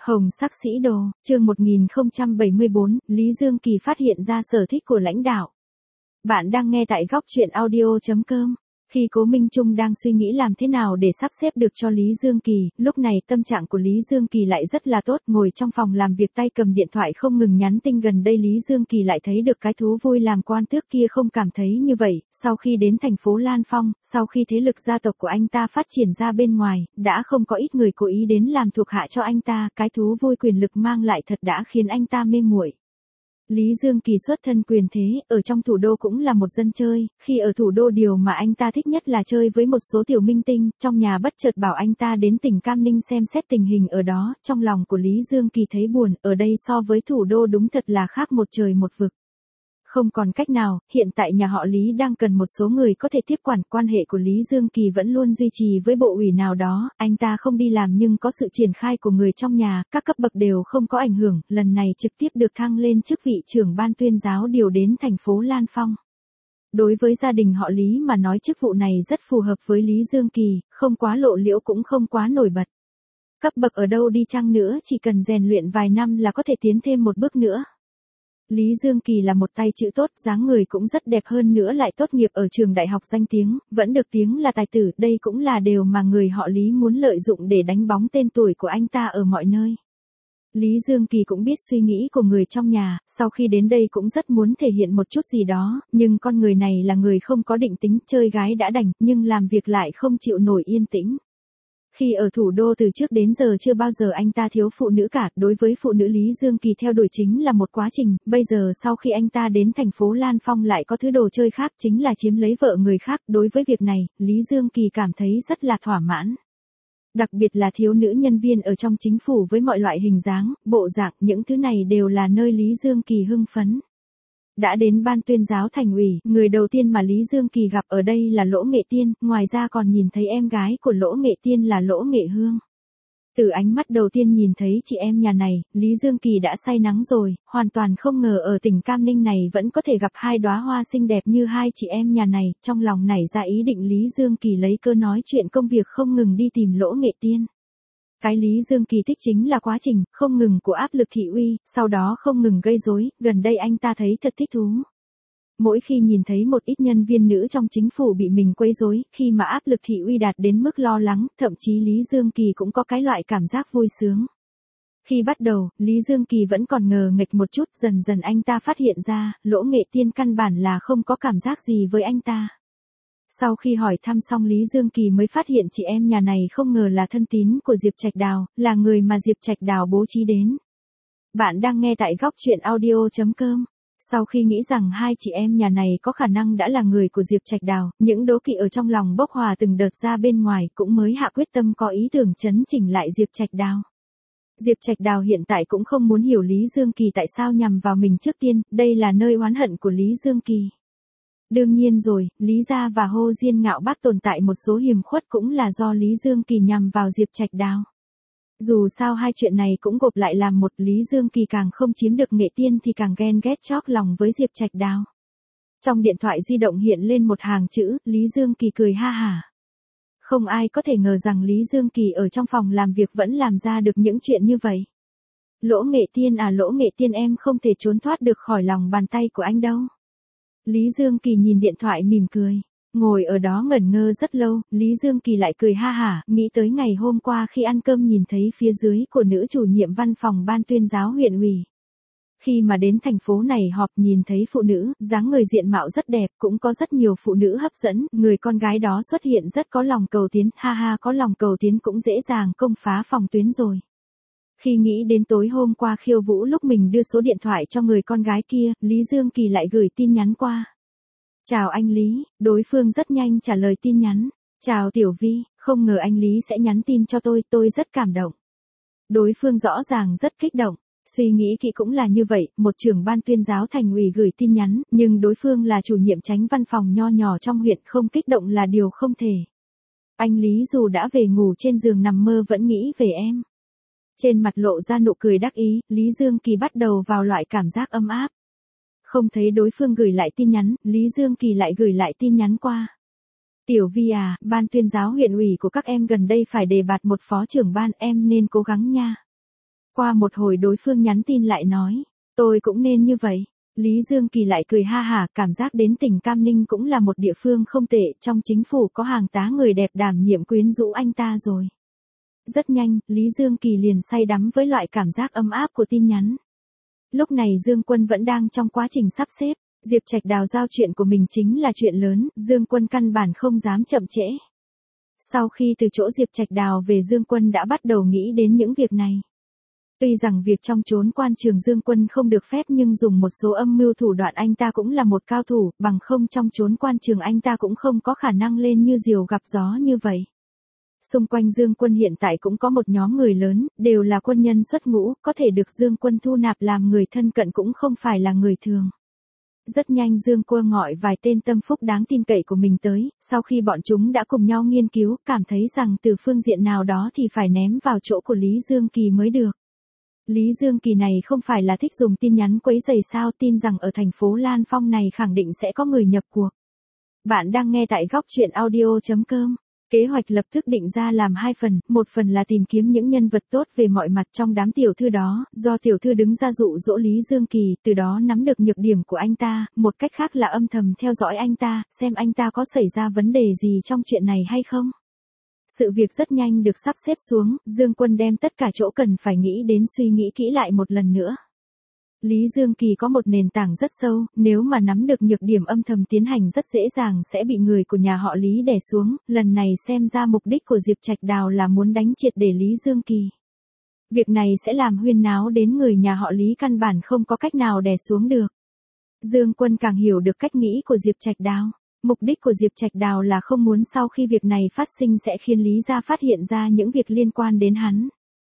Hồng sắc sĩ đồ, chương 1074, Lý Dương Kỳ phát hiện ra sở thích của lãnh đạo. Bạn đang nghe tại góc truyện audio.com. Khi Cố Minh Trung đang suy nghĩ làm thế nào để sắp xếp được cho Lý Dương Kỳ, lúc này tâm trạng của Lý Dương Kỳ lại rất là tốt, ngồi trong phòng làm việc tay cầm điện thoại không ngừng nhắn tin. Gần đây Lý Dương Kỳ lại thấy được cái thú vui làm quan tước kia không cảm thấy như vậy, sau khi đến thành phố Lan Phong, sau khi thế lực gia tộc của anh ta phát triển ra bên ngoài, đã không có ít người cố ý đến làm thuộc hạ cho anh ta, cái thú vui quyền lực mang lại thật đã khiến anh ta mê muội. Lý Dương Kỳ xuất thân quyền thế, ở trong thủ đô cũng là một dân chơi, khi ở thủ đô điều mà anh ta thích nhất là chơi với một số tiểu minh tinh, trong nhà bất chợt bảo anh ta đến tỉnh Cam Ninh xem xét tình hình ở đó, trong lòng của Lý Dương Kỳ thấy buồn, ở đây so với thủ đô đúng thật là khác một trời một vực. Không còn cách nào, hiện tại nhà họ Lý đang cần một số người có thể tiếp quản, quan hệ của Lý Dương Kỳ vẫn luôn duy trì với bộ ủy nào đó, anh ta không đi làm nhưng có sự triển khai của người trong nhà, các cấp bậc đều không có ảnh hưởng, lần này trực tiếp được thăng lên chức vị trưởng ban tuyên giáo điều đến thành phố Lan Phong. Đối với gia đình họ Lý mà nói chức vụ này rất phù hợp với Lý Dương Kỳ, không quá lộ liễu cũng không quá nổi bật. Cấp bậc ở đâu đi chăng nữa chỉ cần rèn luyện vài năm là có thể tiến thêm một bước nữa. Lý Dương Kỳ là một tay chữ tốt, dáng người cũng rất đẹp, hơn nữa lại tốt nghiệp ở trường đại học danh tiếng, vẫn được tiếng là tài tử, đây cũng là điều mà người họ Lý muốn lợi dụng để đánh bóng tên tuổi của anh ta ở mọi nơi. Lý Dương Kỳ cũng biết suy nghĩ của người trong nhà, sau khi đến đây cũng rất muốn thể hiện một chút gì đó, nhưng con người này là người không có định tính, chơi gái đã đành, nhưng làm việc lại không chịu nổi yên tĩnh. Khi ở thủ đô từ trước đến giờ chưa bao giờ anh ta thiếu phụ nữ cả, đối với phụ nữ Lý Dương Kỳ theo đuổi chính là một quá trình, bây giờ sau khi anh ta đến thành phố Lan Phong lại có thứ đồ chơi khác chính là chiếm lấy vợ người khác, đối với việc này, Lý Dương Kỳ cảm thấy rất là thỏa mãn. Đặc biệt là thiếu nữ nhân viên ở trong chính phủ với mọi loại hình dáng, bộ dạng, những thứ này đều là nơi Lý Dương Kỳ hưng phấn. Đã đến ban tuyên giáo thành ủy, người đầu tiên mà Lý Dương Kỳ gặp ở đây là Lỗ Nghệ Tiên, ngoài ra còn nhìn thấy em gái của Lỗ Nghệ Tiên là Lỗ Nghệ Hương. Từ ánh mắt đầu tiên nhìn thấy chị em nhà này, Lý Dương Kỳ đã say nắng rồi, hoàn toàn không ngờ ở tỉnh Cam Ninh này vẫn có thể gặp hai đóa hoa xinh đẹp như hai chị em nhà này, trong lòng nảy ra ý định Lý Dương Kỳ lấy cơ nói chuyện công việc không ngừng đi tìm Lỗ Nghệ Tiên. Cái Lý Dương Kỳ thích chính là quá trình, không ngừng của áp lực thị uy, sau đó không ngừng gây rối, gần đây anh ta thấy thật thích thú. Mỗi khi nhìn thấy một ít nhân viên nữ trong chính phủ bị mình quấy rối, khi mà áp lực thị uy đạt đến mức lo lắng, thậm chí Lý Dương Kỳ cũng có cái loại cảm giác vui sướng. Khi bắt đầu, Lý Dương Kỳ vẫn còn ngờ nghệch một chút, dần dần anh ta phát hiện ra, Lỗ Nghệ Tiên căn bản là không có cảm giác gì với anh ta. Sau khi hỏi thăm xong Lý Dương Kỳ mới phát hiện chị em nhà này không ngờ là thân tín của Diệp Trạch Đào, là người mà Diệp Trạch Đào bố trí đến. Bạn đang nghe tại góc truyện audio.com. Sau khi nghĩ rằng hai chị em nhà này có khả năng đã là người của Diệp Trạch Đào, những đố kỵ ở trong lòng bốc hòa từng đợt ra bên ngoài, cũng mới hạ quyết tâm có ý tưởng chấn chỉnh lại Diệp Trạch Đào. Diệp Trạch Đào hiện tại cũng không muốn hiểu Lý Dương Kỳ tại sao nhằm vào mình trước tiên, đây là nơi oán hận của Lý Dương Kỳ. Đương nhiên rồi, Lý gia và Hồ Diên Ngạo Bác tồn tại một số hiềm khuất cũng là do Lý Dương Kỳ nhằm vào Diệp Trạch Đào. Dù sao hai chuyện này cũng gộp lại làm một, Lý Dương Kỳ càng không chiếm được Nghệ Tiên thì càng ghen ghét chót lòng với Diệp Trạch Đào. Trong điện thoại di động hiện lên một hàng chữ, Lý Dương Kỳ cười ha hả. Không ai có thể ngờ rằng Lý Dương Kỳ ở trong phòng làm việc vẫn làm ra được những chuyện như vậy. Lỗ Nghệ Tiên à, Lỗ Nghệ Tiên, em không thể trốn thoát được khỏi lòng bàn tay của anh đâu. Lý Dương Kỳ nhìn điện thoại mỉm cười. Ngồi ở đó ngẩn ngơ rất lâu, Lý Dương Kỳ lại cười ha hả, nghĩ tới ngày hôm qua khi ăn cơm nhìn thấy phía dưới của nữ chủ nhiệm văn phòng ban tuyên giáo huyện ủy. Khi mà đến thành phố này họp nhìn thấy phụ nữ, dáng người diện mạo rất đẹp, cũng có rất nhiều phụ nữ hấp dẫn, người con gái đó xuất hiện rất có lòng cầu tiến, ha ha, có lòng cầu tiến cũng dễ dàng công phá phòng tuyến rồi. Khi nghĩ đến tối hôm qua khiêu vũ lúc mình đưa số điện thoại cho người con gái kia, Lý Dương Kỳ lại gửi tin nhắn qua. Chào anh Lý, đối phương rất nhanh trả lời tin nhắn. Chào Tiểu Vi, không ngờ anh Lý sẽ nhắn tin cho tôi rất cảm động. Đối phương rõ ràng rất kích động. Suy nghĩ kỹ cũng là như vậy, một trưởng ban tuyên giáo thành ủy gửi tin nhắn, nhưng đối phương là chủ nhiệm chánh văn phòng nho nhỏ trong huyện, không kích động là điều không thể. Anh Lý dù đã về ngủ trên giường nằm mơ vẫn nghĩ về em. Trên mặt lộ ra nụ cười đắc ý, Lý Dương Kỳ bắt đầu vào loại cảm giác ấm áp. Không thấy đối phương gửi lại tin nhắn, Lý Dương Kỳ lại gửi lại tin nhắn qua. Tiểu Vi à, ban tuyên giáo huyện ủy của các em gần đây phải đề bạt một phó trưởng ban, em nên cố gắng nha. Qua một hồi đối phương nhắn tin lại nói, tôi cũng nên như vậy. Lý Dương Kỳ lại cười ha hả, cảm giác đến tỉnh Cam Ninh cũng là một địa phương không tệ, trong chính phủ có hàng tá người đẹp đảm nhiệm quyến rũ anh ta rồi. Rất nhanh, Lý Dương Kỳ liền say đắm với loại cảm giác ấm áp của tin nhắn. Lúc này Dương Quân vẫn đang trong quá trình sắp xếp, Diệp Trạch Đào giao chuyện của mình chính là chuyện lớn, Dương Quân căn bản không dám chậm trễ. Sau khi từ chỗ Diệp Trạch Đào về, Dương Quân đã bắt đầu nghĩ đến những việc này. Tuy rằng việc trong chốn quan trường Dương Quân không được phép, nhưng dùng một số âm mưu thủ đoạn anh ta cũng là một cao thủ, bằng không trong chốn quan trường anh ta cũng không có khả năng lên như diều gặp gió như vậy. Xung quanh Dương Quân hiện tại cũng có một nhóm người lớn, đều là quân nhân xuất ngũ, có thể được Dương Quân thu nạp làm người thân cận cũng không phải là người thường. Rất nhanh Dương Quân gọi vài tên tâm phúc đáng tin cậy của mình tới, sau khi bọn chúng đã cùng nhau nghiên cứu, cảm thấy rằng từ phương diện nào đó thì phải ném vào chỗ của Lý Dương Kỳ mới được. Lý Dương Kỳ này không phải là thích dùng tin nhắn quấy rầy sao, tin rằng ở thành phố Lan Phong này khẳng định sẽ có người nhập cuộc. Bạn đang nghe tại góc truyện audio.com. Kế hoạch lập tức định ra làm hai phần, một phần là tìm kiếm những nhân vật tốt về mọi mặt trong đám tiểu thư đó, do tiểu thư đứng ra dụ dỗ Lý Dương Kỳ, từ đó nắm được nhược điểm của anh ta, một cách khác là âm thầm theo dõi anh ta, xem anh ta có xảy ra vấn đề gì trong chuyện này hay không. Sự việc rất nhanh được sắp xếp xuống, Dương Quân đem tất cả chỗ cần phải nghĩ đến suy nghĩ kỹ lại một lần nữa. Lý Dương Kỳ có một nền tảng rất sâu, nếu mà nắm được nhược điểm âm thầm tiến hành rất dễ dàng sẽ bị người của nhà họ Lý đè xuống, lần này xem ra mục đích của Diệp Trạch Đào là muốn đánh triệt để Lý Dương Kỳ. Việc này sẽ làm huyên náo đến người nhà họ Lý căn bản không có cách nào đè xuống được. Dương Quân càng hiểu được cách nghĩ của Diệp Trạch Đào. Mục đích của Diệp Trạch Đào là không muốn sau khi việc này phát sinh sẽ khiến Lý gia phát hiện ra những việc liên quan đến hắn.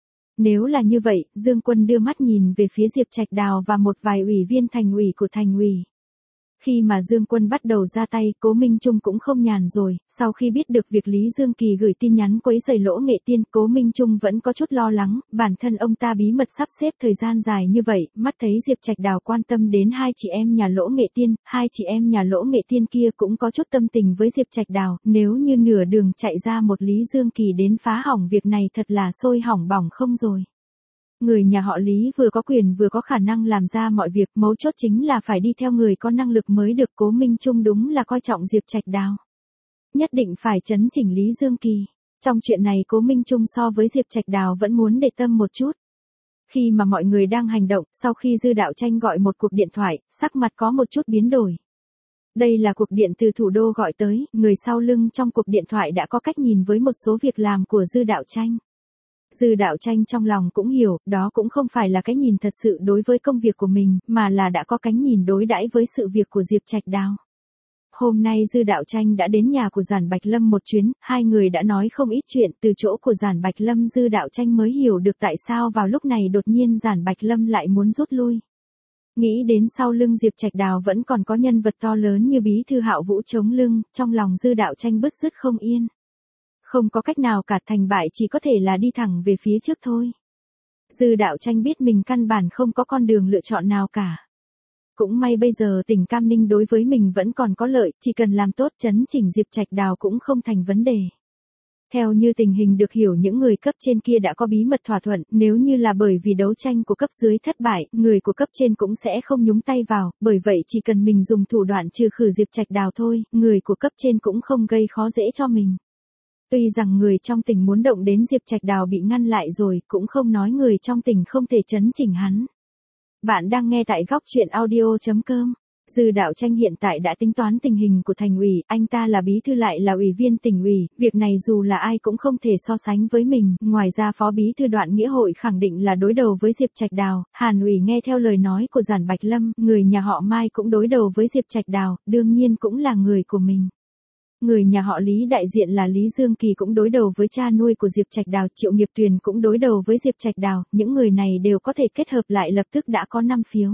Nếu là như vậy, Dương Quân đưa mắt nhìn về phía Diệp Trạch Đào và một vài ủy viên thành ủy của thành ủy. Khi mà Dương Quân bắt đầu ra tay, Cố Minh Trung cũng không nhàn rồi, sau khi biết được việc Lý Dương Kỳ gửi tin nhắn quấy rầy Lỗ Nghệ Tiên, Cố Minh Trung vẫn có chút lo lắng, bản thân ông ta bí mật sắp xếp thời gian dài như vậy, mắt thấy Diệp Trạch Đào quan tâm đến hai chị em nhà Lỗ Nghệ Tiên, hai chị em nhà Lỗ Nghệ Tiên kia cũng có chút tâm tình với Diệp Trạch Đào, nếu như nửa đường chạy ra một Lý Dương Kỳ đến phá hỏng việc này thật là sôi hỏng bỏng không rồi. Người nhà họ Lý vừa có quyền vừa có khả năng làm ra mọi việc, mấu chốt chính là phải đi theo người có năng lực mới được. Cố Minh Trung đúng là coi trọng Diệp Trạch Đào. Nhất định phải chấn chỉnh Lý Dương Kỳ. Trong chuyện này Cố Minh Trung so với Diệp Trạch Đào vẫn muốn để tâm một chút. Khi mà mọi người đang hành động, sau khi Dư Đạo Tranh gọi một cuộc điện thoại, sắc mặt có một chút biến đổi. Đây là cuộc điện từ thủ đô gọi tới, người sau lưng trong cuộc điện thoại đã có cách nhìn với một số việc làm của Dư Đạo Tranh. Dư Đạo Tranh trong lòng cũng hiểu, đó cũng không phải là cái nhìn thật sự đối với công việc của mình, mà là đã có cánh nhìn đối đãi với sự việc của Diệp Trạch Đào. Hôm nay Dư Đạo Tranh đã đến nhà của Giản Bạch Lâm một chuyến, hai người đã nói không ít chuyện, từ chỗ của Giản Bạch Lâm Dư Đạo Tranh mới hiểu được tại sao vào lúc này đột nhiên Giản Bạch Lâm lại muốn rút lui. Nghĩ đến sau lưng Diệp Trạch Đào vẫn còn có nhân vật to lớn như Bí thư Hạo Vũ chống lưng, trong lòng Dư Đạo Tranh bứt rứt không yên. Không có cách nào cả, thành bại chỉ có thể là đi thẳng về phía trước thôi. Dư Đạo Tranh biết mình căn bản không có con đường lựa chọn nào cả. Cũng may bây giờ tỉnh Cam Ninh đối với mình vẫn còn có lợi, chỉ cần làm tốt chấn chỉnh Diệp Trạch Đào cũng không thành vấn đề. Theo như tình hình được hiểu, những người cấp trên kia đã có bí mật thỏa thuận, nếu như là bởi vì đấu tranh của cấp dưới thất bại, người của cấp trên cũng sẽ không nhúng tay vào, bởi vậy chỉ cần mình dùng thủ đoạn trừ khử Diệp Trạch Đào thôi, người của cấp trên cũng không gây khó dễ cho mình. Tuy rằng người trong tỉnh muốn động đến Diệp Trạch Đào bị ngăn lại rồi, cũng không nói người trong tỉnh không thể chấn chỉnh hắn. Bạn đang nghe tại góc truyện audio.com. Dư Đạo Tranh hiện tại đã tính toán tình hình của thành ủy, anh ta là bí thư lại là ủy viên tỉnh ủy, việc này dù là ai cũng không thể so sánh với mình, ngoài ra phó bí thư Đoạn Nghĩa Hội khẳng định là đối đầu với Diệp Trạch Đào, Hàn ủy nghe theo lời nói của Giản Bạch Lâm, người nhà họ Mai cũng đối đầu với Diệp Trạch Đào, đương nhiên cũng là người của mình. Người nhà họ Lý đại diện là Lý Dương Kỳ cũng đối đầu với cha nuôi của Diệp Trạch Đào, Triệu Nghiệp Tuyền cũng đối đầu với Diệp Trạch Đào, những người này đều có thể kết hợp lại lập tức đã có 5 phiếu.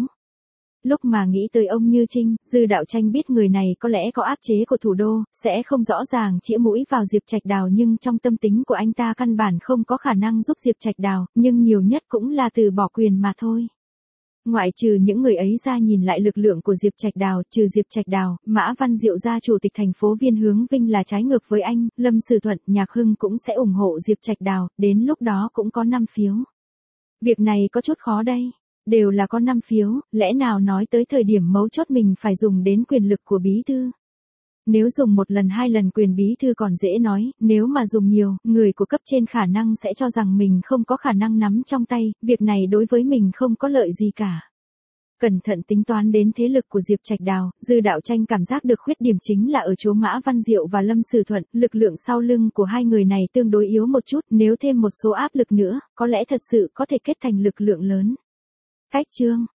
Lúc mà nghĩ tới ông Như Trinh, Dư Đạo Tranh biết người này có lẽ có áp chế của thủ đô, sẽ không rõ ràng chĩa mũi vào Diệp Trạch Đào, nhưng trong tâm tính của anh ta căn bản không có khả năng giúp Diệp Trạch Đào, nhưng nhiều nhất cũng là từ bỏ quyền mà thôi. Ngoại trừ những người ấy ra, nhìn lại lực lượng của Diệp Trạch Đào, trừ Diệp Trạch Đào, Mã Văn Diệu gia chủ tịch thành phố Viên Hướng Vinh là trái ngược với anh, Lâm Sử Thuận, Nhạc Hưng cũng sẽ ủng hộ Diệp Trạch Đào, đến lúc đó cũng có 5 phiếu. Việc này có chút khó đây. Đều là có 5 phiếu, lẽ nào nói tới thời điểm mấu chốt mình phải dùng đến quyền lực của bí thư. Nếu dùng 1 lần 2 lần quyền bí thư còn dễ nói, nếu mà dùng nhiều, người của cấp trên khả năng sẽ cho rằng mình không có khả năng nắm trong tay, việc này đối với mình không có lợi gì cả. Cẩn thận tính toán đến thế lực của Diệp Trạch Đào, Dư Đạo Tranh cảm giác được khuyết điểm chính là ở chỗ Mã Văn Diệu và Lâm Sử Thuận, lực lượng sau lưng của hai người này tương đối yếu một chút, nếu thêm một số áp lực nữa, có lẽ thật sự có thể kết thành lực lượng lớn. Cách chương